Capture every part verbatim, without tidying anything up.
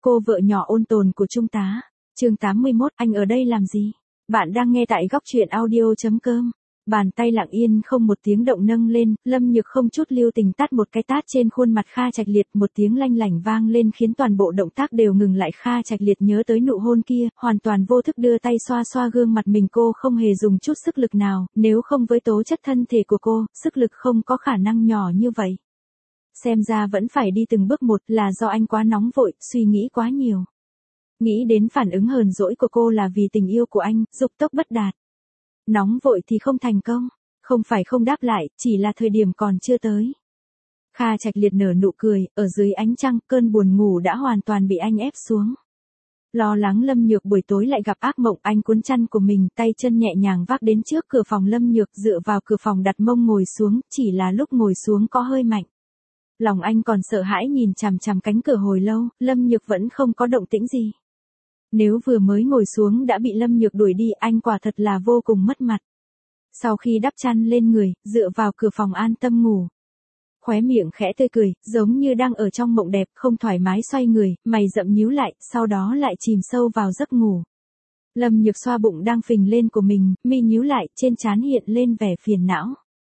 cô vợ nhỏ ôn tồn của Trung tá. Chương tám mươi mốt, anh ở đây làm gì? Bạn đang nghe tại góc truyện audio chấm com. Bàn tay lặng yên không một tiếng động nâng lên, Lâm Nhược không chút lưu tình tát một cái tát trên khuôn mặt Kha Trạch Liệt, một tiếng lanh lảnh vang lên khiến toàn bộ động tác đều ngừng lại. Kha Trạch Liệt nhớ tới nụ hôn kia, hoàn toàn vô thức đưa tay xoa xoa gương mặt mình, cô không hề dùng chút sức lực nào, nếu không với tố chất thân thể của cô, sức lực không có khả năng nhỏ như vậy. Xem ra vẫn phải đi từng bước một, là do anh quá nóng vội, suy nghĩ quá nhiều. Nghĩ đến phản ứng hờn dỗi của cô là vì tình yêu của anh, dục tốc bất đạt. Nóng vội thì không thành công, không phải không đáp lại, chỉ là thời điểm còn chưa tới. Kha Trạch Liệt nở nụ cười, ở dưới ánh trăng, cơn buồn ngủ đã hoàn toàn bị anh ép xuống. Lo lắng Lâm Nhược buổi tối lại gặp ác mộng, anh cuốn chăn của mình, tay chân nhẹ nhàng vác đến trước cửa phòng Lâm Nhược, dựa vào cửa phòng đặt mông ngồi xuống, chỉ là lúc ngồi xuống có hơi mạnh. Lòng anh còn sợ hãi nhìn chằm chằm cánh cửa hồi lâu, Lâm Nhược vẫn không có động tĩnh gì. Nếu vừa mới ngồi xuống đã bị Lâm Nhược đuổi đi, anh quả thật là vô cùng mất mặt. Sau khi đắp chăn lên người, dựa vào cửa phòng an tâm ngủ. Khóe miệng khẽ tươi cười, giống như đang ở trong mộng đẹp, không thoải mái xoay người, mày rậm nhíu lại, sau đó lại chìm sâu vào giấc ngủ. Lâm Nhược xoa bụng đang phình lên của mình, mi nhíu lại, trên trán hiện lên vẻ phiền não.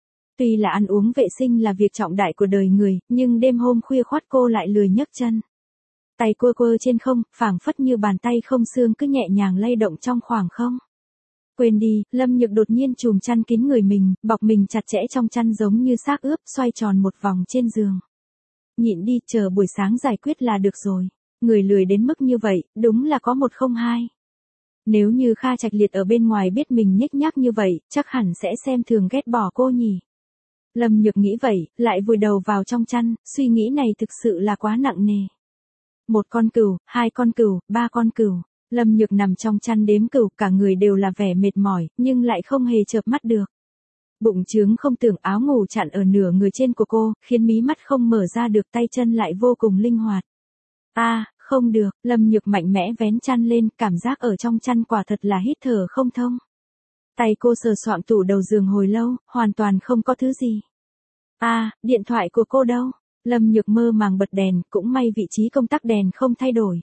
Tuy là ăn uống vệ sinh là việc trọng đại của đời người, nhưng đêm hôm khuya khoắt cô lại lười nhấc chân. Tay quơ quơ trên không, phảng phất như bàn tay không xương cứ nhẹ nhàng lay động trong khoảng không. Quên đi, Lâm Nhược đột nhiên chùm chăn kín người mình, bọc mình chặt chẽ trong chăn giống như xác ướp, xoay tròn một vòng trên giường. Nhịn đi, chờ buổi sáng giải quyết là được rồi. Người lười đến mức như vậy, đúng là có một không hai. Nếu như Kha Trạch Liệt ở bên ngoài biết mình nhếch nhác như vậy, chắc hẳn sẽ xem thường ghét bỏ cô nhỉ. Lâm Nhược nghĩ vậy, lại vùi đầu vào trong chăn, suy nghĩ này thực sự là quá nặng nề. Một con cừu, hai con cừu, ba con cừu. Lâm Nhược nằm trong chăn đếm cừu, cả người đều là vẻ mệt mỏi, nhưng lại không hề chợp mắt được. Bụng trướng không tưởng, áo ngủ chặn ở nửa người trên của cô, khiến mí mắt không mở ra được, tay chân lại vô cùng linh hoạt. A, à, không được, Lâm Nhược mạnh mẽ vén chăn lên, cảm giác ở trong chăn quả thật là hít thở không thông. Tay cô sờ soạng tủ đầu giường hồi lâu, hoàn toàn không có thứ gì. A, à, điện thoại của cô đâu? Lâm Nhược mơ màng bật đèn, cũng may vị trí công tắc đèn không thay đổi.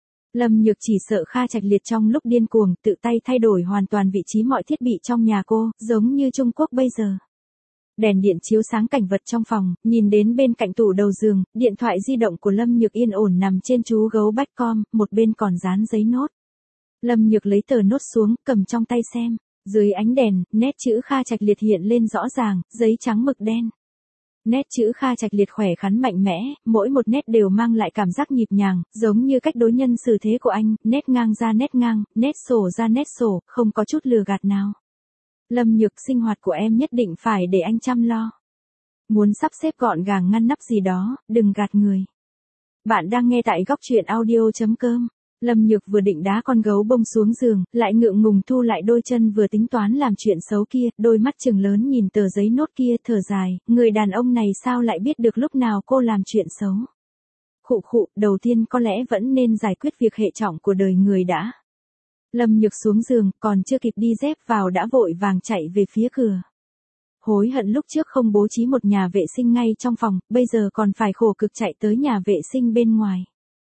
Lâm Nhược chỉ sợ Kha Trạch Liệt trong lúc điên cuồng, tự tay thay đổi hoàn toàn vị trí mọi thiết bị trong nhà cô, giống như Trung Quốc bây giờ. Đèn điện chiếu sáng cảnh vật trong phòng, nhìn đến bên cạnh tủ đầu giường, điện thoại di động của Lâm Nhược yên ổn nằm trên chú gấu bách com, một bên còn dán giấy nốt. Lâm Nhược lấy tờ nốt xuống, cầm trong tay xem. Dưới ánh đèn, nét chữ Kha Trạch Liệt hiện lên rõ ràng, giấy trắng mực đen. Nét chữ Kha Trạch Liệt khỏe khoắn mạnh mẽ, mỗi một nét đều mang lại cảm giác nhịp nhàng, giống như cách đối nhân xử thế của anh, nét ngang ra nét ngang, nét sổ ra nét sổ, không có chút lừa gạt nào. Lâm Nhược, sinh hoạt của em nhất định phải để anh chăm lo. Muốn sắp xếp gọn gàng ngăn nắp gì đó, đừng gạt người. Bạn đang nghe tại góc truyện audio chấm com. Lâm Nhược vừa định đá con gấu bông xuống giường, lại ngượng ngùng thu lại đôi chân vừa tính toán làm chuyện xấu kia, đôi mắt trừng lớn nhìn tờ giấy nốt kia, thở dài, người đàn ông này sao lại biết được lúc nào cô làm chuyện xấu. Khụ khụ, đầu tiên có lẽ vẫn nên giải quyết việc hệ trọng của đời người đã. Lâm Nhược xuống giường, còn chưa kịp đi dép vào đã vội vàng chạy về phía cửa. Hối hận lúc trước không bố trí một nhà vệ sinh ngay trong phòng, bây giờ còn phải khổ cực chạy tới nhà vệ sinh bên ngoài.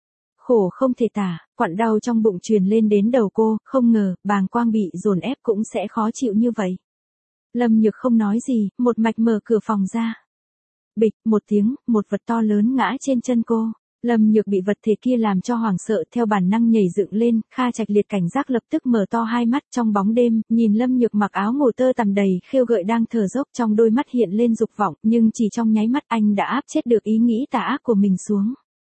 Khổ không thể tả, quặn đau trong bụng truyền lên đến đầu cô, không ngờ, bàng quang bị dồn ép cũng sẽ khó chịu như vậy. Lâm Nhược không nói gì, một mạch mở cửa phòng ra. Bịch, một tiếng, một vật to lớn ngã trên chân cô. Lâm Nhược bị vật thể kia làm cho hoảng sợ, theo bản năng nhảy dựng lên, Kha Trạch Liệt cảnh giác lập tức mở to hai mắt trong bóng đêm, nhìn Lâm Nhược mặc áo ngủ tơ tằm đầy, khêu gợi đang thở dốc, trong đôi mắt hiện lên dục vọng, nhưng chỉ trong nháy mắt anh đã áp chết được ý nghĩ tà ác của mình xuống.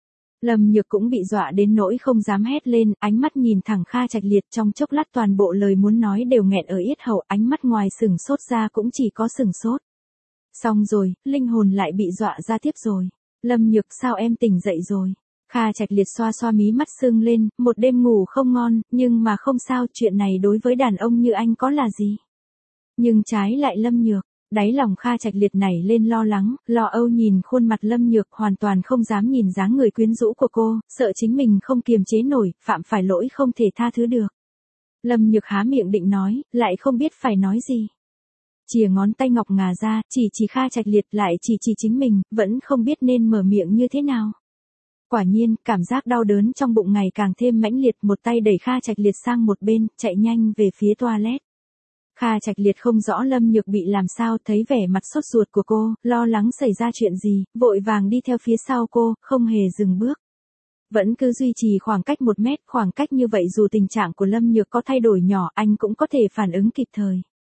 Lâm Nhược cũng bị dọa đến nỗi không dám hét lên, ánh mắt nhìn thẳng Kha Trạch Liệt, trong chốc lát toàn bộ lời muốn nói đều nghẹn ở yết hầu, ánh mắt ngoài sừng sốt ra cũng chỉ có sừng sốt. Xong rồi, linh hồn lại bị dọa ra tiếp rồi. Lâm Nhược, sao em tỉnh dậy rồi? Kha Trạch Liệt xoa xoa mí mắt sưng lên, một đêm ngủ không ngon, nhưng mà không sao, chuyện này đối với đàn ông như anh có là gì? Nhưng trái lại Lâm Nhược. Đáy lòng Kha Trạch Liệt nảy lên lo lắng, lo âu nhìn khuôn mặt Lâm Nhược, hoàn toàn không dám nhìn dáng người quyến rũ của cô, sợ chính mình không kiềm chế nổi, phạm phải lỗi không thể tha thứ được. Lâm Nhược há miệng định nói, lại không biết phải nói gì. Chìa ngón tay ngọc ngà ra, chỉ chỉ Kha Trạch Liệt, lại chỉ chỉ chính mình, vẫn không biết nên mở miệng như thế nào. Quả nhiên, cảm giác đau đớn trong bụng ngày càng thêm mãnh liệt, một tay đẩy Kha Trạch Liệt sang một bên, chạy nhanh về phía toilet. Kha Trạch Liệt không rõ Lâm Nhược bị làm sao, thấy vẻ mặt sốt ruột của cô, lo lắng xảy ra chuyện gì, vội vàng đi theo phía sau cô, không hề dừng bước. Vẫn cứ duy trì khoảng cách một mét, khoảng cách như vậy dù tình trạng của Lâm Nhược có thay đổi nhỏ, anh cũng có thể phản ứng kịp thời.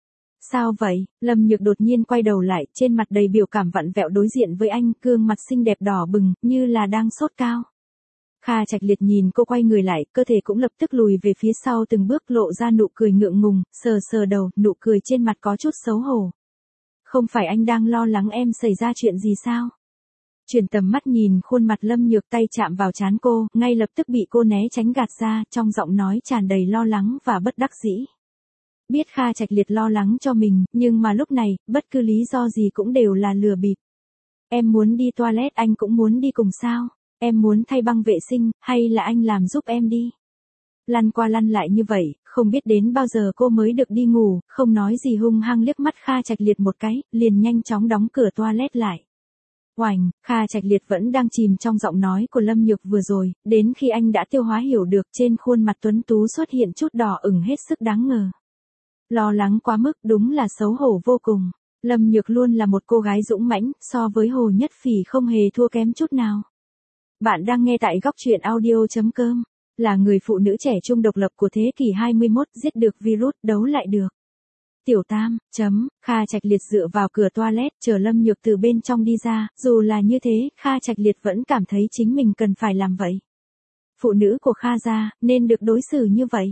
Sao vậy? Lâm Nhược đột nhiên quay đầu lại, trên mặt đầy biểu cảm vặn vẹo đối diện với anh, gương mặt xinh đẹp đỏ bừng, như là đang sốt cao. Kha Trạch Liệt nhìn cô quay người lại, cơ thể cũng lập tức lùi về phía sau từng bước, lộ ra nụ cười ngượng ngùng, sờ sờ đầu, nụ cười trên mặt có chút xấu hổ. Không phải anh đang lo lắng em xảy ra chuyện gì sao? Chuyển tầm mắt nhìn khuôn mặt Lâm Nhược, tay chạm vào trán cô, ngay lập tức bị cô né tránh gạt ra, trong giọng nói tràn đầy lo lắng và bất đắc dĩ. Biết Kha Trạch Liệt lo lắng cho mình, nhưng mà lúc này, bất cứ lý do gì cũng đều là lừa bịp. Em muốn đi toilet, anh cũng muốn đi cùng sao? Em muốn thay băng vệ sinh, hay là anh làm giúp em đi? Lăn qua lăn lại như vậy, không biết đến bao giờ cô mới được đi ngủ, không nói gì hung hăng liếc mắt Kha Trạch Liệt một cái, liền nhanh chóng đóng cửa toilet lại. Oành, Kha Trạch Liệt vẫn đang chìm trong giọng nói của Lâm Nhược vừa rồi, đến khi anh đã tiêu hóa hiểu được, trên khuôn mặt tuấn tú xuất hiện chút đỏ ửng hết sức đáng ngờ. Lo lắng quá mức, đúng là xấu hổ vô cùng. Lâm Nhược luôn là một cô gái dũng mãnh, so với Hồ Nhất Phỉ không hề thua kém chút nào. Bạn đang nghe tại góc truyện audio chấm com, là người phụ nữ trẻ trung độc lập của thế kỷ hai mươi mốt, giết được virus, đấu lại được. Tiểu Tam, chấm, Kha Trạch Liệt dựa vào cửa toilet, chờ Lâm Nhược từ bên trong đi ra, dù là như thế, Kha Trạch Liệt vẫn cảm thấy chính mình cần phải làm vậy. Phụ nữ của Kha gia, nên được đối xử như vậy.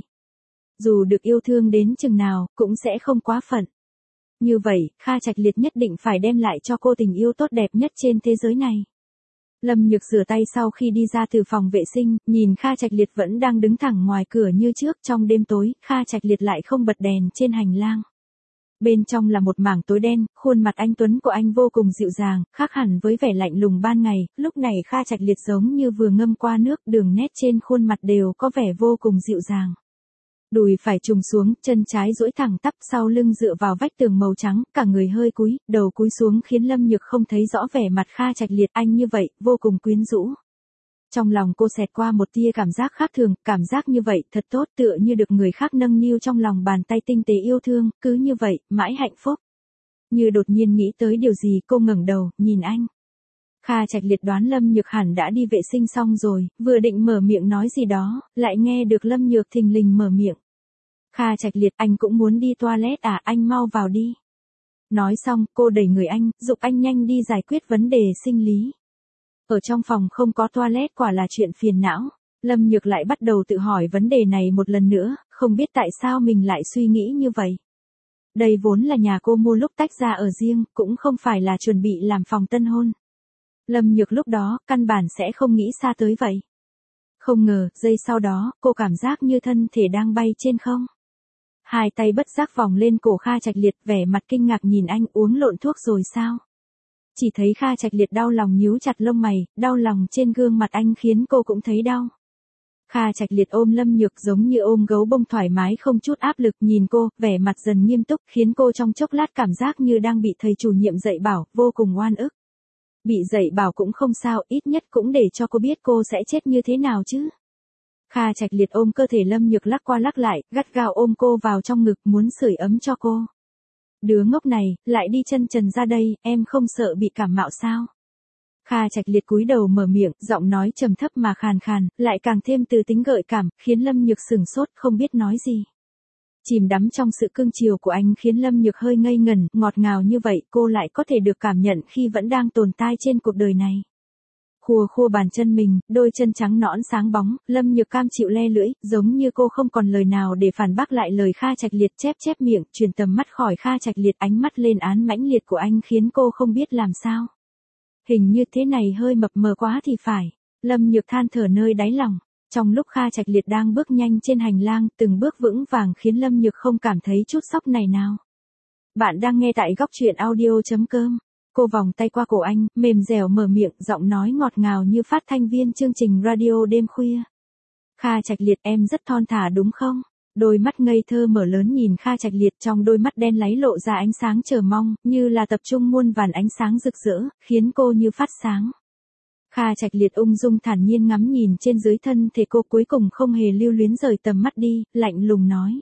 Dù được yêu thương đến chừng nào, cũng sẽ không quá phận. Như vậy, Kha Trạch Liệt nhất định phải đem lại cho cô tình yêu tốt đẹp nhất trên thế giới này. Lâm Nhược rửa tay sau khi đi ra từ phòng vệ sinh, nhìn Kha Trạch Liệt vẫn đang đứng thẳng ngoài cửa như trước, trong đêm tối, Kha Trạch Liệt lại không bật đèn trên hành lang. Bên trong là một mảng tối đen, khuôn mặt anh tuấn của anh vô cùng dịu dàng, khác hẳn với vẻ lạnh lùng ban ngày, lúc này Kha Trạch Liệt giống như vừa ngâm qua nước, đường nét trên khuôn mặt đều có vẻ vô cùng dịu dàng. Đùi phải trùng xuống, chân trái duỗi thẳng tắp, sau lưng dựa vào vách tường màu trắng, cả người hơi cúi, đầu cúi xuống khiến Lâm Nhược không thấy rõ vẻ mặt Kha Trạch Liệt, anh như vậy, vô cùng quyến rũ. Trong lòng cô xẹt qua một tia cảm giác khác thường, cảm giác như vậy, thật tốt, tựa như được người khác nâng niu trong lòng bàn tay tinh tế yêu thương, cứ như vậy, mãi hạnh phúc. Như đột nhiên nghĩ tới điều gì, cô ngẩng đầu, nhìn anh. Kha Trạch Liệt đoán Lâm Nhược hẳn đã đi vệ sinh xong rồi, vừa định mở miệng nói gì đó, lại nghe được Lâm Nhược thình lình mở miệng. Kha Trạch Liệt, anh cũng muốn đi toilet à, anh mau vào đi. Nói xong, cô đẩy người anh, giục anh nhanh đi giải quyết vấn đề sinh lý. Ở trong phòng không có toilet quả là chuyện phiền não. Lâm Nhược lại bắt đầu tự hỏi vấn đề này một lần nữa, không biết tại sao mình lại suy nghĩ như vậy. Đây vốn là nhà cô mua lúc tách ra ở riêng, cũng không phải là chuẩn bị làm phòng tân hôn. Lâm Nhược lúc đó, căn bản sẽ không nghĩ xa tới vậy. Không ngờ, giây sau đó, cô cảm giác như thân thể đang bay trên không. Hai tay bất giác vòng lên cổ Kha Trạch Liệt, vẻ mặt kinh ngạc nhìn anh, uống lộn thuốc rồi sao? Chỉ thấy Kha Trạch Liệt đau lòng nhíu chặt lông mày, đau lòng trên gương mặt anh khiến cô cũng thấy đau. Kha Trạch Liệt ôm Lâm Nhược giống như ôm gấu bông thoải mái không chút áp lực, nhìn cô, vẻ mặt dần nghiêm túc, khiến cô trong chốc lát cảm giác như đang bị thầy chủ nhiệm dạy bảo, vô cùng oan ức. Bị dạy bảo cũng không sao, ít nhất cũng để cho cô biết cô sẽ chết như thế nào chứ. Kha Trạch Liệt ôm cơ thể Lâm Nhược lắc qua lắc lại, gắt gao ôm cô vào trong ngực, muốn sưởi ấm cho cô. Đứa ngốc này, lại đi chân trần ra đây, em không sợ bị cảm mạo sao? Kha Trạch Liệt cúi đầu mở miệng, giọng nói trầm thấp mà khàn khàn, lại càng thêm từ tính gợi cảm, khiến Lâm Nhược sửng sốt, không biết nói gì. Chìm đắm trong sự cưng chiều của anh khiến Lâm Nhược hơi ngây ngẩn, ngọt ngào như vậy, cô lại có thể được cảm nhận khi vẫn đang tồn tại trên cuộc đời này. Khua khua bàn chân mình, đôi chân trắng nõn sáng bóng, Lâm Nhược cam chịu le lưỡi, giống như cô không còn lời nào để phản bác lại lời Kha Trạch Liệt, chép chép miệng, chuyển tầm mắt khỏi Kha Trạch Liệt, ánh mắt lên án mãnh liệt của anh khiến cô không biết làm sao. Hình như thế này hơi mập mờ quá thì phải. Lâm Nhược than thở nơi đáy lòng. Trong lúc Kha Trạch Liệt đang bước nhanh trên hành lang, từng bước vững vàng khiến Lâm Nhược không cảm thấy chút sốc này nào. Bạn đang nghe tại góc truyện audio chấm com. Cô vòng tay qua cổ anh, mềm dẻo mở miệng, giọng nói ngọt ngào như phát thanh viên chương trình radio đêm khuya. Kha Trạch Liệt, em rất thon thả đúng không? Đôi mắt ngây thơ mở lớn nhìn Kha Trạch Liệt, trong đôi mắt đen láy lộ ra ánh sáng chờ mong, như là tập trung muôn vàn ánh sáng rực rỡ, khiến cô như phát sáng. Kha Trạch Liệt ung dung thản nhiên ngắm nhìn trên dưới thân thể cô, cuối cùng không hề lưu luyến rời tầm mắt đi, lạnh lùng nói.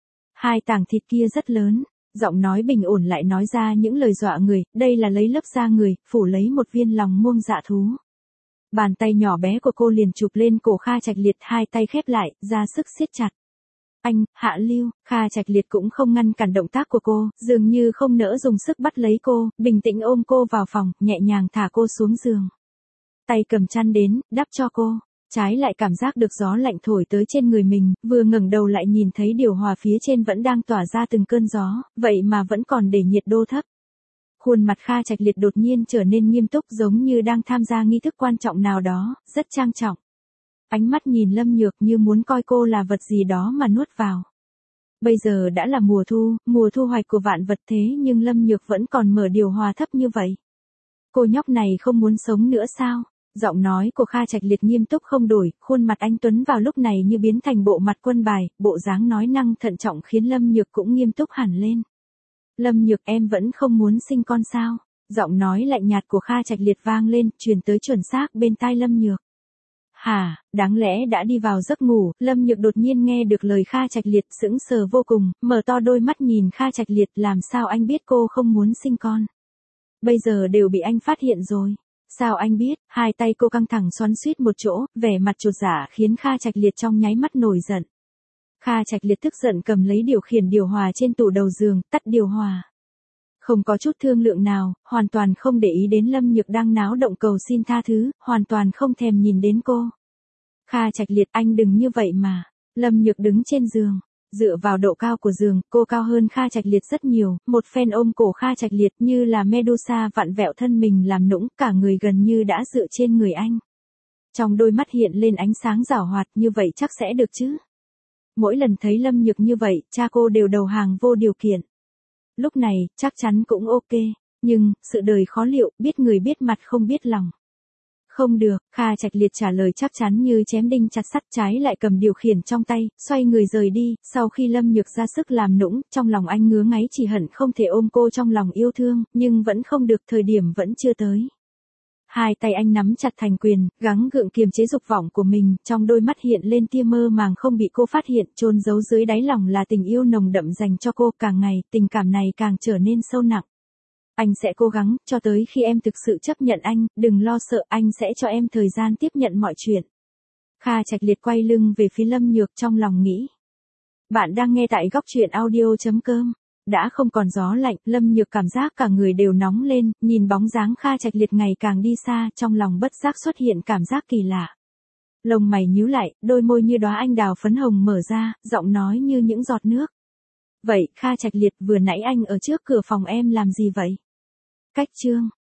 Hai tảng thịt kia rất lớn, giọng nói bình ổn lại nói ra những lời dọa người, đây là lấy lớp da người, phủ lấy một viên lòng muông dạ thú. Bàn tay nhỏ bé của cô liền chụp lên cổ Kha Trạch Liệt, hai tay khép lại, ra sức siết chặt. Anh, Hạ Lưu, Kha Trạch Liệt cũng không ngăn cản động tác của cô, dường như không nỡ dùng sức bắt lấy cô, bình tĩnh ôm cô vào phòng, nhẹ nhàng thả cô xuống giường. Tay cầm chăn đến, đắp cho cô. Trái lại cảm giác được gió lạnh thổi tới trên người mình, vừa ngẩng đầu lại nhìn thấy điều hòa phía trên vẫn đang tỏa ra từng cơn gió, vậy mà vẫn còn để nhiệt độ thấp. Khuôn mặt Kha Trạch Liệt đột nhiên trở nên nghiêm túc, giống như đang tham gia nghi thức quan trọng nào đó, rất trang trọng. Ánh mắt nhìn Lâm Nhược như muốn coi cô là vật gì đó mà nuốt vào. Bây giờ đã là mùa thu, mùa thu hoạch của vạn vật, thế nhưng Lâm Nhược vẫn còn mở điều hòa thấp như vậy. Cô nhóc này không muốn sống nữa sao? Giọng nói của Kha Trạch Liệt nghiêm túc không đổi, khuôn mặt anh tuấn vào lúc này như biến thành bộ mặt quân bài, bộ dáng nói năng thận trọng khiến Lâm Nhược cũng nghiêm túc hẳn lên. Lâm Nhược, em vẫn không muốn sinh con sao? Giọng nói lạnh nhạt của Kha Trạch Liệt vang lên, truyền tới chuẩn xác bên tai Lâm Nhược. Hả, đáng lẽ đã đi vào giấc ngủ, Lâm Nhược đột nhiên nghe được lời Kha Trạch Liệt, sững sờ vô cùng, mở to đôi mắt nhìn Kha Trạch Liệt, làm sao anh biết cô không muốn sinh con? Bây giờ đều bị anh phát hiện rồi. Sao anh biết? Hai tay cô căng thẳng xoắn xuýt một chỗ, vẻ mặt chột dạ khiến Kha Trạch Liệt trong nháy mắt nổi giận. Kha Trạch Liệt tức giận cầm lấy điều khiển điều hòa trên tủ đầu giường, tắt điều hòa. Không có chút thương lượng nào, hoàn toàn không để ý đến Lâm Nhược đang náo động cầu xin tha thứ, hoàn toàn không thèm nhìn đến cô. Kha Trạch Liệt, anh đừng như vậy mà. Lâm Nhược đứng trên giường. Dựa vào độ cao của giường, cô cao hơn Kha Trạch Liệt rất nhiều, một phen ôm cổ Kha Trạch Liệt như là Medusa vặn vẹo thân mình làm nũng, cả người gần như đã dựa trên người anh. Trong đôi mắt hiện lên ánh sáng giảo hoạt, như vậy chắc sẽ được chứ. Mỗi lần thấy Lâm Nhược như vậy, cha cô đều đầu hàng vô điều kiện. Lúc này, chắc chắn cũng ok, nhưng, sự đời khó liệu, biết người biết mặt không biết lòng. Không được, Kha Trạch Liệt trả lời chắc chắn như chém đinh chặt sắt, trái lại cầm điều khiển trong tay, xoay người rời đi, sau khi Lâm Nhược ra sức làm nũng, trong lòng anh ngứa ngáy chỉ hận không thể ôm cô trong lòng yêu thương, nhưng vẫn không được, thời điểm vẫn chưa tới. Hai tay anh nắm chặt thành quyền, gắng gượng kiềm chế dục vọng của mình, trong đôi mắt hiện lên tia mơ màng không bị cô phát hiện, chôn giấu dưới đáy lòng là tình yêu nồng đậm dành cho cô, càng ngày, tình cảm này càng trở nên sâu nặng. Anh sẽ cố gắng, cho tới khi em thực sự chấp nhận anh, đừng lo sợ, anh sẽ cho em thời gian tiếp nhận mọi chuyện. Kha Trạch Liệt quay lưng về phía Lâm Nhược, trong lòng nghĩ. Bạn đang nghe tại góc truyện audio chấm com. Đã không còn gió lạnh, Lâm Nhược cảm giác cả người đều nóng lên, nhìn bóng dáng Kha Trạch Liệt ngày càng đi xa, trong lòng bất giác xuất hiện cảm giác kỳ lạ. Lông mày nhíu lại, đôi môi như đóa anh đào phấn hồng mở ra, giọng nói như những giọt nước. Vậy, Kha Trạch Liệt, vừa nãy anh ở trước cửa phòng em làm gì vậy? Cách chương